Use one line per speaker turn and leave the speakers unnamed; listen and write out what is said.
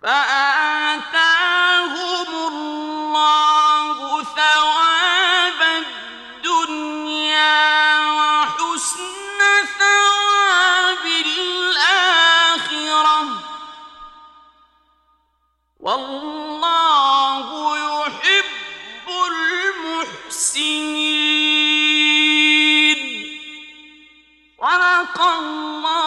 فآتاهم الله ثواب الدنيا وحسن ثواب الآخرة والله يحب المحسنين. صدق الله